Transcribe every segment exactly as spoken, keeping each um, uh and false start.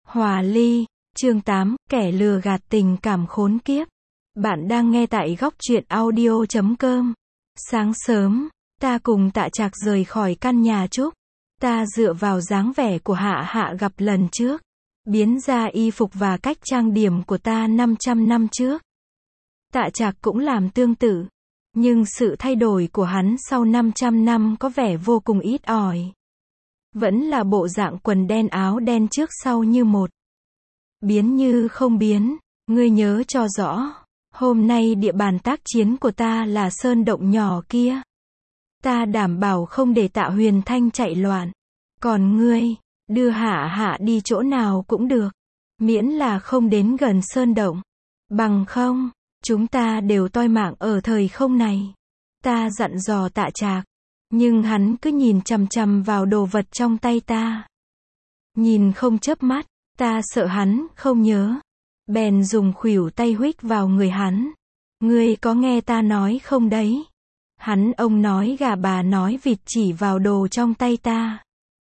Hòa ly, chương tám, kẻ lừa gạt tình cảm khốn kiếp. Bạn đang nghe tại góc truyện audio chấm com. Sáng sớm, ta cùng Tạ Trạc rời khỏi căn nhà Trúc. Ta dựa vào dáng vẻ của Hạ Hạ gặp lần trước, biến ra y phục và cách trang điểm của ta năm trăm năm trước. Tạ Trạc cũng làm tương tự, nhưng sự thay đổi của hắn sau năm trăm năm có vẻ vô cùng ít ỏi. Vẫn là bộ dạng quần đen áo đen trước sau như một. Biến như không biến, ngươi nhớ cho rõ, hôm nay địa bàn tác chiến của ta là sơn động nhỏ kia. Ta đảm bảo không để Tạ Huyền Thanh chạy loạn. Còn ngươi, đưa Hạ Hạ đi chỗ nào cũng được, miễn là không đến gần sơn động. Bằng không, chúng ta đều toi mạng ở thời không này. Ta dặn dò Tạ Trạc, nhưng hắn cứ nhìn chằm chằm vào đồ vật trong tay ta. Nhìn không chớp mắt, ta sợ hắn không nhớ. Bèn dùng khuỷu tay huých vào người hắn. Ngươi có nghe ta nói không đấy? Hắn ông nói gà bà nói vịt chỉ vào đồ trong tay ta.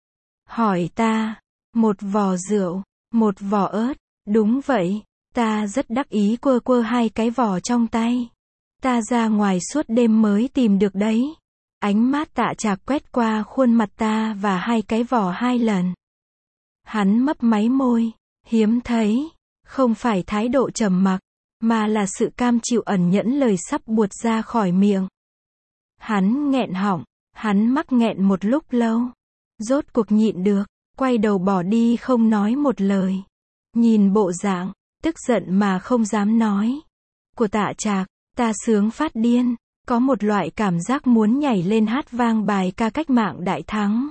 Hỏi ta, một vò rượu, một vò ớt, đúng vậy, ta rất đắc ý quơ quơ hai cái vò trong tay. Ta ra ngoài suốt đêm mới tìm được đấy. Ánh mắt Tạ Trạc quét qua khuôn mặt ta và hai cái vò hai lần. Hắn mấp máy môi, hiếm thấy, không phải thái độ trầm mặc, mà là sự cam chịu ẩn nhẫn lời sắp buột ra khỏi miệng. Hắn nghẹn họng, hắn mắc nghẹn một lúc lâu, rốt cuộc nhịn được, quay đầu bỏ đi không nói một lời. Nhìn bộ dạng, tức giận mà không dám nói, của Tạ Trạc, ta sướng phát điên, có một loại cảm giác muốn nhảy lên hát vang bài ca cách mạng đại thắng.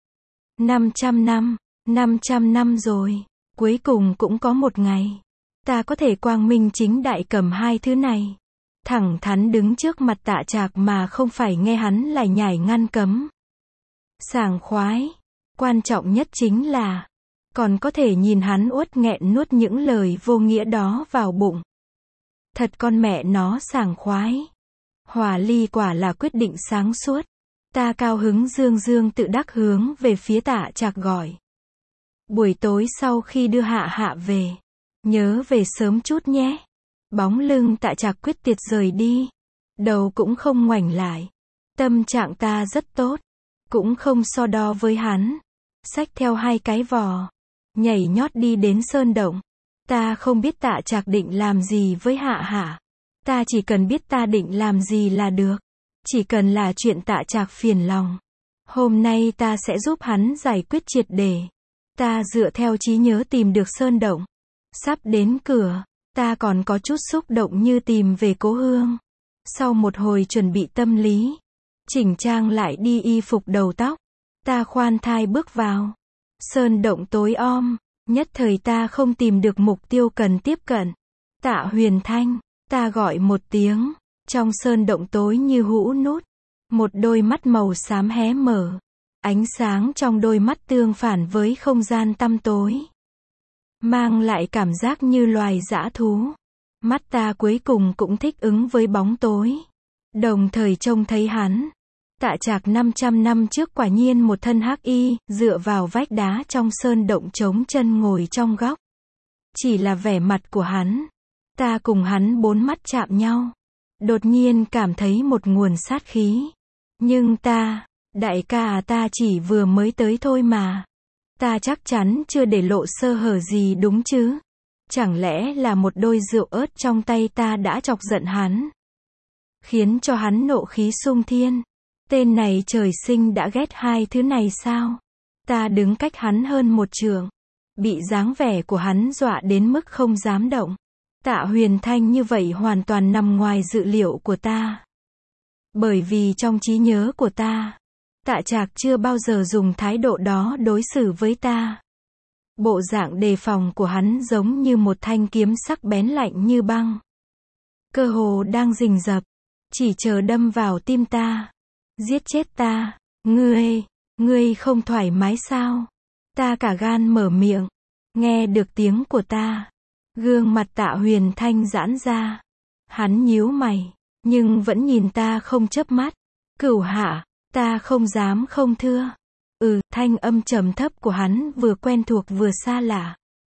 năm trăm năm, năm trăm năm rồi, cuối cùng cũng có một ngày, ta có thể quang minh chính đại cầm hai thứ này. Thẳng thắn đứng trước mặt Tạ Trạc mà không phải nghe hắn lải nhải ngăn cấm. Sảng khoái, quan trọng nhất chính là, còn có thể nhìn hắn uất nghẹn nuốt những lời vô nghĩa đó vào bụng. Thật con mẹ nó sảng khoái. Hòa ly quả là quyết định sáng suốt. Ta cao hứng dương dương tự đắc hướng về phía Tạ Trạc gọi. Buổi tối sau khi đưa Hạ Hạ về, nhớ về sớm chút nhé. Bóng lưng Tạ Trạc quyết tuyệt rời đi, đầu cũng không ngoảnh lại. Tâm trạng ta rất tốt, cũng không so đo với hắn. Xách theo hai cái vò, nhảy nhót đi đến sơn động. Ta không biết Tạ Trạc định làm gì với Hạ Hạ. Ta chỉ cần biết ta định làm gì là được. Chỉ cần là chuyện Tạ Trạc phiền lòng, hôm nay ta sẽ giúp hắn giải quyết triệt để. Ta dựa theo trí nhớ tìm được sơn động. Sắp đến cửa, ta còn có chút xúc động như tìm về cố hương. Sau một hồi chuẩn bị tâm lý, chỉnh trang lại đi y phục đầu tóc, ta khoan thai bước vào. Sơn động tối om, nhất thời ta không tìm được mục tiêu cần tiếp cận. Tạ Huyền Thanh, ta gọi một tiếng, trong sơn động tối như hũ nút. Một đôi mắt màu xám hé mở, ánh sáng trong đôi mắt tương phản với không gian tăm tối, mang lại cảm giác như loài dã thú. Mắt ta cuối cùng cũng thích ứng với bóng tối, đồng thời trông thấy hắn. Tạ Trạc năm trăm năm trước quả nhiên một thân hắc y, dựa vào vách đá trong sơn động chống chân ngồi trong góc. Chỉ là vẻ mặt của hắn, ta cùng hắn bốn mắt chạm nhau, đột nhiên cảm thấy một nguồn sát khí. Nhưng ta, đại ca à, ta chỉ vừa mới tới thôi mà. Ta chắc chắn chưa để lộ sơ hở gì đúng chứ? Chẳng lẽ là một đôi rượu ớt trong tay ta đã chọc giận hắn, khiến cho hắn nộ khí sung thiên? Tên này trời sinh đã ghét hai thứ này sao? Ta đứng cách hắn hơn một trượng, bị dáng vẻ của hắn dọa đến mức không dám động. Tạ Huyền Thanh như vậy hoàn toàn nằm ngoài dự liệu của ta. Bởi vì trong trí nhớ của ta, Tạ Trạc chưa bao giờ dùng thái độ đó đối xử với ta. Bộ dạng đề phòng của hắn giống như một thanh kiếm sắc bén lạnh như băng. Cơ hồ đang rình rập, chỉ chờ đâm vào tim ta, giết chết ta. Ngươi, ngươi không thoải mái sao? Ta cả gan mở miệng, nghe được tiếng của ta. Gương mặt Tạ Huyền Thanh giãn ra. Hắn nhíu mày, nhưng vẫn nhìn ta không chớp mắt. Cửu Hạ, ta không dám không thưa. Ừ, thanh âm trầm thấp của hắn vừa quen thuộc vừa xa lạ.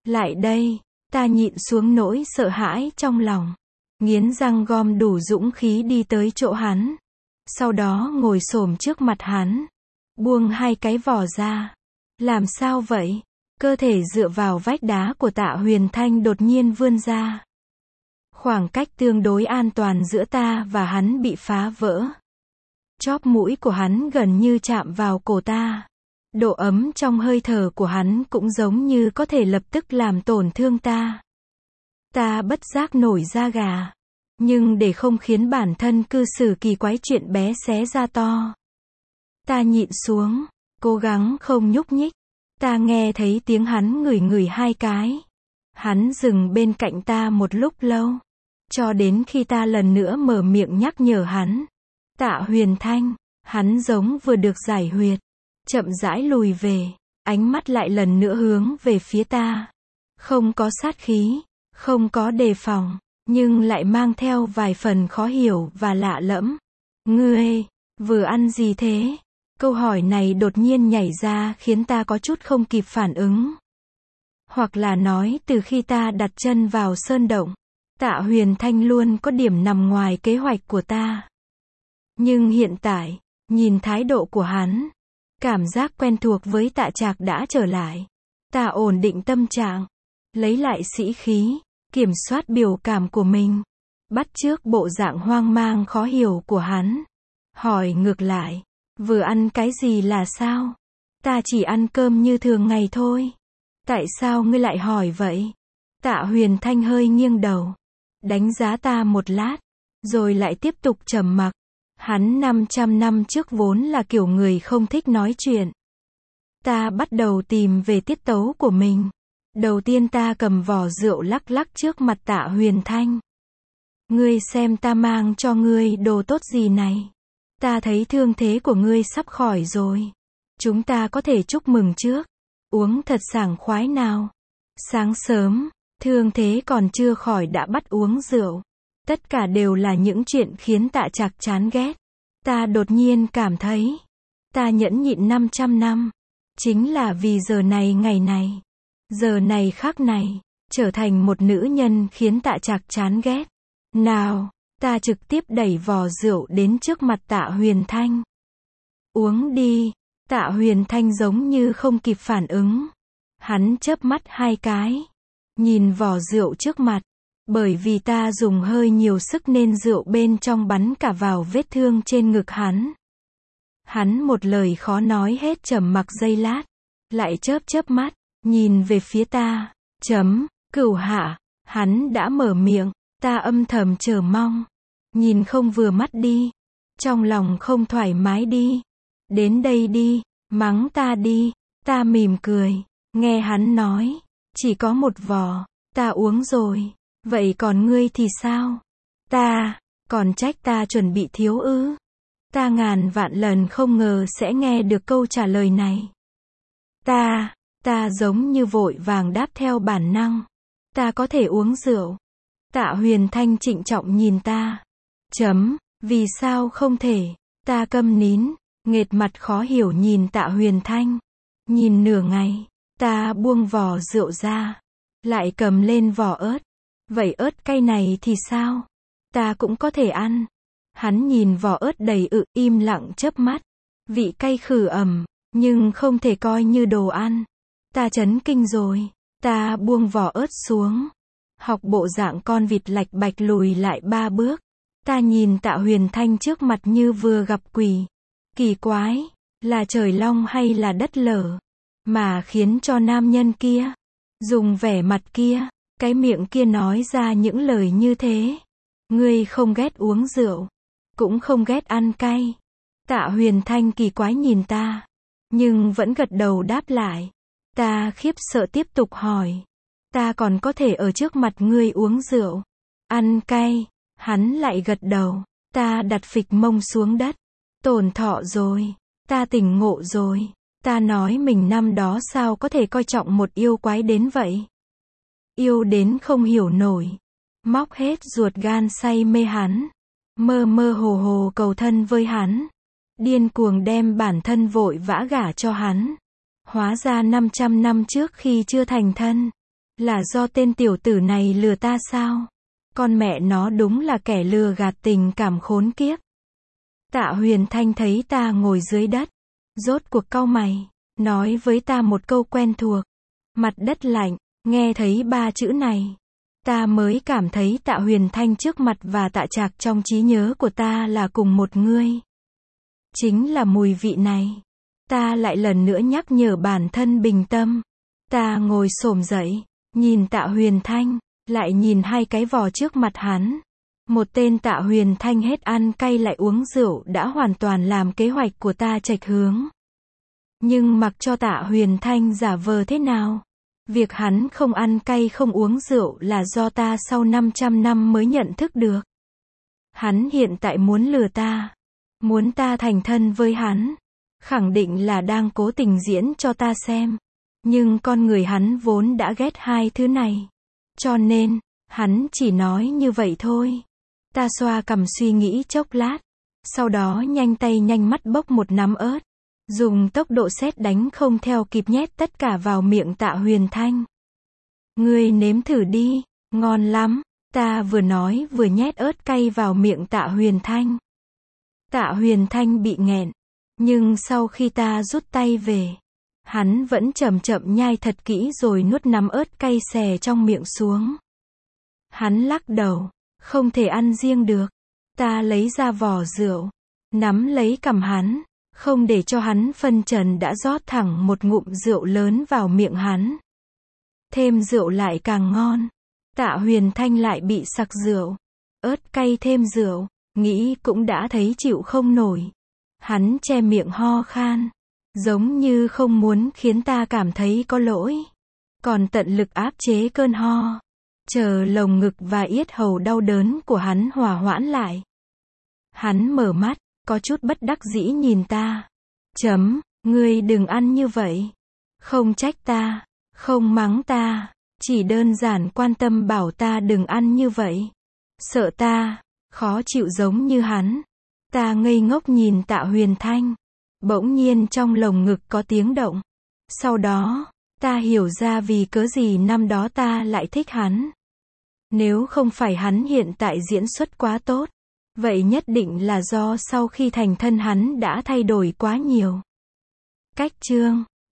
Lại đây. Ta nhịn xuống nỗi sợ hãi trong lòng. Nghiến răng gom đủ dũng khí đi tới chỗ hắn. Sau đó ngồi xổm trước mặt hắn. Buông hai cái vỏ ra. Làm sao vậy? Cơ thể dựa vào vách đá của Tạ Huyền Thanh đột nhiên vươn ra. Khoảng cách tương đối an toàn giữa ta và hắn bị phá vỡ. Chóp mũi của hắn gần như chạm vào cổ ta. Độ ấm trong hơi thở của hắn cũng giống như có thể lập tức làm tổn thương ta. Ta bất giác nổi da gà. Nhưng để không khiến bản thân cư xử kỳ quái chuyện bé xé ra to. Ta nhịn xuống, cố gắng không nhúc nhích. Ta nghe thấy tiếng hắn ngửi ngửi hai cái. Hắn dừng bên cạnh ta một lúc lâu. Cho đến khi ta lần nữa mở miệng nhắc nhở hắn. Tạ Huyền Thanh, hắn giống vừa được giải huyệt. Chậm rãi lùi về, ánh mắt lại lần nữa hướng về phía ta. Không có sát khí, không có đề phòng, nhưng lại mang theo vài phần khó hiểu và lạ lẫm. Ngươi, vừa ăn gì thế? Câu hỏi này đột nhiên nhảy ra khiến ta có chút không kịp phản ứng. Hoặc là nói từ khi ta đặt chân vào sơn động, Tạ Huyền Thanh luôn có điểm nằm ngoài kế hoạch của ta. Nhưng hiện tại, nhìn thái độ của hắn, cảm giác quen thuộc với Tạ Trạc đã trở lại. Ta ổn định tâm trạng, lấy lại sĩ khí, kiểm soát biểu cảm của mình, bắt chước bộ dạng hoang mang khó hiểu của hắn. Hỏi ngược lại, vừa ăn cái gì là sao? Ta chỉ ăn cơm như thường ngày thôi. Tại sao ngươi lại hỏi vậy? Tạ Huyền Thanh hơi nghiêng đầu, đánh giá ta một lát, rồi lại tiếp tục trầm mặc. Hắn năm trăm năm trước vốn là kiểu người không thích nói chuyện. Ta bắt đầu tìm về tiết tấu của mình. Đầu tiên ta cầm vỏ rượu lắc lắc trước mặt Tạ Huyền Thanh. Ngươi xem ta mang cho ngươi đồ tốt gì này. Ta thấy thương thế của ngươi sắp khỏi rồi. Chúng ta có thể chúc mừng trước. Uống thật sảng khoái nào. Sáng sớm, thương thế còn chưa khỏi đã bắt uống rượu. Tất cả đều là những chuyện khiến Tạ Trạc chán ghét. Ta đột nhiên cảm thấy, ta nhẫn nhịn năm trăm năm, chính là vì giờ này ngày này, giờ này khắc này, trở thành một nữ nhân khiến Tạ Trạc chán ghét. Nào, ta trực tiếp đẩy vò rượu đến trước mặt Tạ Huyền Thanh. Uống đi. Tạ Huyền Thanh giống như không kịp phản ứng. Hắn chớp mắt hai cái, nhìn vò rượu trước mặt. Bởi vì ta dùng hơi nhiều sức nên rượu bên trong bắn cả vào vết thương trên ngực hắn. Hắn một lời khó nói hết, trầm mặc giây lát, lại chớp chớp mắt, nhìn về phía ta. Chấm, Cửu Hạ, hắn đã mở miệng, ta âm thầm chờ mong. Nhìn không vừa mắt đi, trong lòng không thoải mái đi. Đến đây đi, mắng ta đi. Ta mỉm cười, nghe hắn nói, chỉ có một vò, ta uống rồi. Vậy còn ngươi thì sao? Ta, còn trách ta chuẩn bị thiếu ư? Ta ngàn vạn lần không ngờ sẽ nghe được câu trả lời này. Ta, ta giống như vội vàng đáp theo bản năng. Ta có thể uống rượu. Tạ Huyền Thanh trịnh trọng nhìn ta. Chấm, vì sao không thể? Ta câm nín, nghệt mặt khó hiểu nhìn Tạ Huyền Thanh. Nhìn nửa ngày, ta buông vò rượu ra, lại cầm lên vỏ ớt. Vậy ớt cay này thì sao? Ta cũng có thể ăn. Hắn nhìn vỏ ớt đầy ự, im lặng chớp mắt. Vị cay khử ẩm, nhưng không thể coi như đồ ăn. Ta chấn kinh rồi. Ta buông vỏ ớt xuống. Học bộ dạng con vịt lạch bạch lùi lại ba bước. Ta nhìn Tạ Huyền Thanh trước mặt như vừa gặp quỷ. Kỳ quái, là trời long hay là đất lở, mà khiến cho nam nhân kia, dùng vẻ mặt kia, cái miệng kia nói ra những lời như thế. Ngươi không ghét uống rượu, cũng không ghét ăn cay. Tạ Huyền Thanh kỳ quái nhìn ta, nhưng vẫn gật đầu đáp lại. Ta khiếp sợ tiếp tục hỏi. Ta còn có thể ở trước mặt ngươi uống rượu, ăn cay? Hắn lại gật đầu. Ta đặt phịch mông xuống đất. Tổn thọ rồi. Ta tỉnh ngộ rồi. Ta nói mình năm đó sao có thể coi trọng một yêu quái đến vậy. Yêu đến không hiểu nổi. Móc hết ruột gan say mê hắn. Mơ mơ hồ hồ cầu thân với hắn. Điên cuồng đem bản thân vội vã gả cho hắn. Hóa ra năm trăm năm trước khi chưa thành thân, Là do tên tiểu tử này lừa ta sao? Con mẹ nó đúng là kẻ lừa gạt tình cảm khốn kiếp. Tạ Huyền Thanh thấy ta ngồi dưới đất, rốt cuộc cau mày, nói với ta một câu quen thuộc. Mặt đất lạnh, nghe thấy ba chữ này. Ta mới cảm thấy Tạ Huyền Thanh trước mặt và Tạ Trạc trong trí nhớ của ta là cùng một người. Chính là mùi vị này. Ta lại lần nữa nhắc nhở bản thân bình tâm. Ta ngồi xổm dậy, nhìn Tạ Huyền Thanh, lại nhìn hai cái vò trước mặt hắn. Một tên Tạ Huyền Thanh hết ăn cay lại uống rượu đã hoàn toàn làm kế hoạch của ta chệch hướng. Nhưng mặc cho Tạ Huyền Thanh giả vờ thế nào, việc hắn không ăn cay không uống rượu là do ta sau năm trăm năm mới nhận thức được. Hắn hiện tại muốn lừa ta, muốn ta thành thân với hắn, khẳng định là đang cố tình diễn cho ta xem. Nhưng con người hắn vốn đã ghét hai thứ này. Cho nên, hắn chỉ nói như vậy thôi. Ta xoa cằm suy nghĩ chốc lát, sau đó nhanh tay nhanh mắt bốc một nắm ớt, dùng tốc độ sét đánh không theo kịp nhét tất cả vào miệng Tạ Huyền Thanh. Ngươi nếm thử đi, ngon lắm. Ta vừa nói vừa nhét ớt cay vào miệng Tạ Huyền Thanh. Tạ Huyền Thanh bị nghẹn, nhưng sau khi ta rút tay về, hắn vẫn chậm chậm nhai thật kỹ rồi nuốt nắm ớt cay xè trong miệng xuống. Hắn lắc đầu, không thể ăn riêng được. Ta lấy ra vò rượu, nắm lấy cằm hắn, không để cho hắn phân trần đã rót thẳng một ngụm rượu lớn vào miệng hắn. Thêm rượu lại càng ngon. Tạ Huyền Thanh lại bị sặc rượu. Ớt cay thêm rượu, nghĩ cũng đã thấy chịu không nổi. Hắn che miệng ho khan, giống như không muốn khiến ta cảm thấy có lỗi. Còn tận lực áp chế cơn ho, chờ lồng ngực và yết hầu đau đớn của hắn hòa hoãn lại. Hắn mở mắt, có chút bất đắc dĩ nhìn ta. Chấm, ngươi đừng ăn như vậy. Không trách ta, không mắng ta, chỉ đơn giản quan tâm bảo ta đừng ăn như vậy. Sợ ta, khó chịu giống như hắn. Ta ngây ngốc nhìn Tạ Huyền Thanh. Bỗng nhiên trong lồng ngực có tiếng động. Sau đó, ta hiểu ra vì cớ gì năm đó ta lại thích hắn. Nếu không phải hắn hiện tại diễn xuất quá tốt, vậy nhất định là do sau khi thành thân hắn đã thay đổi quá nhiều. Cách chương